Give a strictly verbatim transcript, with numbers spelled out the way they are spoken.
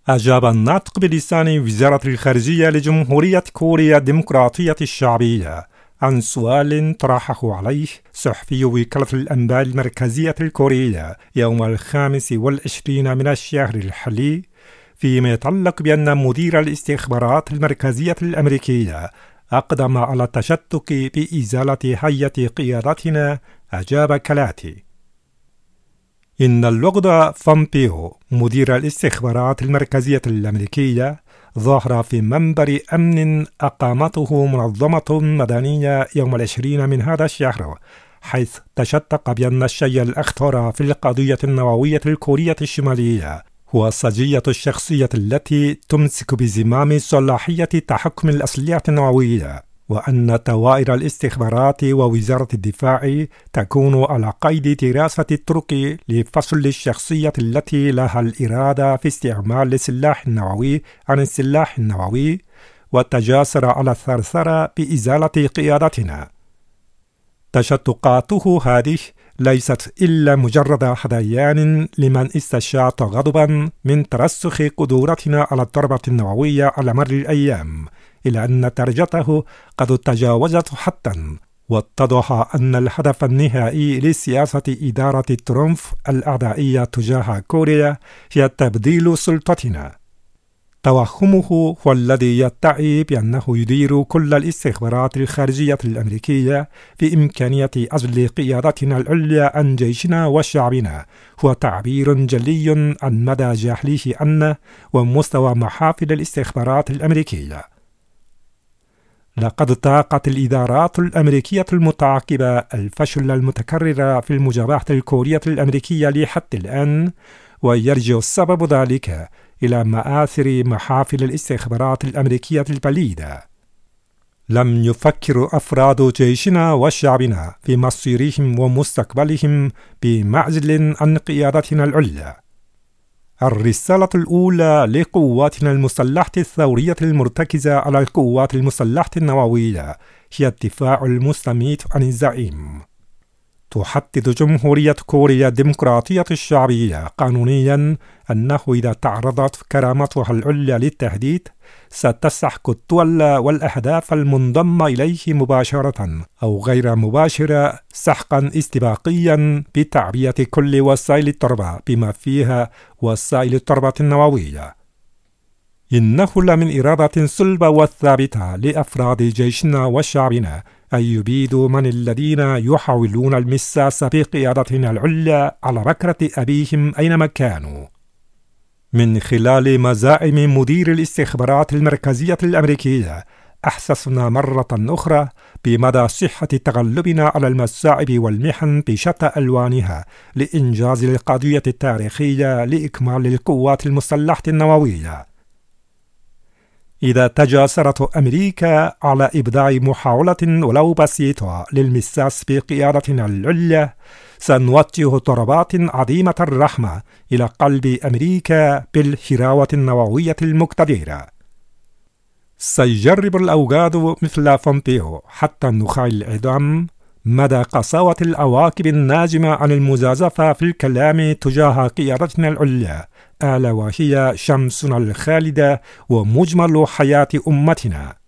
أجاب الناطق بلسان وزارة الخارجية لجمهورية كوريا الديمقراطية الشعبية عن سؤال طرحه عليه صحفي وكالة الأنباء المركزية الكورية يوم الخامس والعشرين من الشهر الحالي فيما يتعلق بأن مدير الاستخبارات المركزية الأمريكية أقدم على التشتك بإزالة هيئة قيادتنا. أجاب كالآتي: إن اللورد بومبيو مدير الاستخبارات المركزية الأمريكية ظهر في منبر أمن أقامته منظمة مدنية يوم العشرين من هذا الشهر، حيث تشتق بأن الشيء الأخطر في القضية النووية الكورية الشمالية هو السجية الشخصية التي تمسك بزمام صلاحية تحكم الأسلحة النووية، وأن دوائر الاستخبارات ووزارة الدفاع تكون على قيد دراسة الطرق لفصل الشخصية التي لها الإرادة في استعمال السلاح النووي عن السلاح النووي، والتجاسر على الثرثرة بإزالة قيادتنا. تشتقاته هذه ليست إلا مجرد هذيان لمن استشاط غضبا من ترسخ قدرتنا على الضربة النووية على مر الأيام، إلى أن درجته قد تجاوزت حتى، واتضح أن الهدف النهائي لسياسة إدارة ترامب الأعدائية تجاه كوريا هي تبديل سلطتنا. توهمه هو الذي يدعي بأنه يدير كل الاستخبارات الخارجية الأمريكية في إمكانية أجل قيادتنا العليا عن جيشنا وشعبنا، هو تعبير جلي عن مدى جهله عنا ومستوى محافل الاستخبارات الأمريكية. لقد طاقت الإدارات الأمريكية المتعاقبة الفشل المتكرر في المجابهة الكورية الأمريكية لحد الآن، ويرجع السبب ذلك إلى مآثر محافل الاستخبارات الأمريكية البليدة. لم يفكر أفراد جيشنا وشعبنا في مصيرهم ومستقبلهم بمعزل عن قيادتنا العليا. الرسالة الأولى لقواتنا المسلحة الثورية المرتكزة على القوات المسلحة النووية هي الدفاع المستميت عن الزعيم. تحدد جمهورية كوريا الديمقراطية الشعبية قانونيا أنه إذا تعرضت كرامتها العليا للتهديد ستسحق الدول والأهداف المنضمة إليه مباشرة أو غير مباشرة سحقا استباقيا بتعبئة كل وسائل الضربة بما فيها وسائل الضربة النووية. إنه لمن إرادة صلبة وثابتة لأفراد جيشنا وشعبنا أن يبيدوا من الذين يحاولون المساس بقيادتنا العليا على بكرة أبيهم أينما كانوا. من خلال مزاعم مدير الاستخبارات المركزية الأمريكية أحسسنا مرة أخرى بمدى صحة تغلبنا على المصاعب والمحن بشتى ألوانها لإنجاز القضية التاريخية لإكمال القوات المسلحة النووية. إذا تجاسرت أمريكا على إبداع محاولة ولو بسيطة للمساس بقيادتنا العليا، سنوجه ضربات عديمة الرحمة إلى قلب أمريكا بالهراوة النووية المقتدرة. سيجرب الأوغاد مثل بومبيو حتى النخاع العظام مدى قساوة العواقب الناجمة عن المجازفة في الكلام تجاه قيادتنا العليا، ألا وهي شمسنا الخالدة ومجمل حياة أمتنا.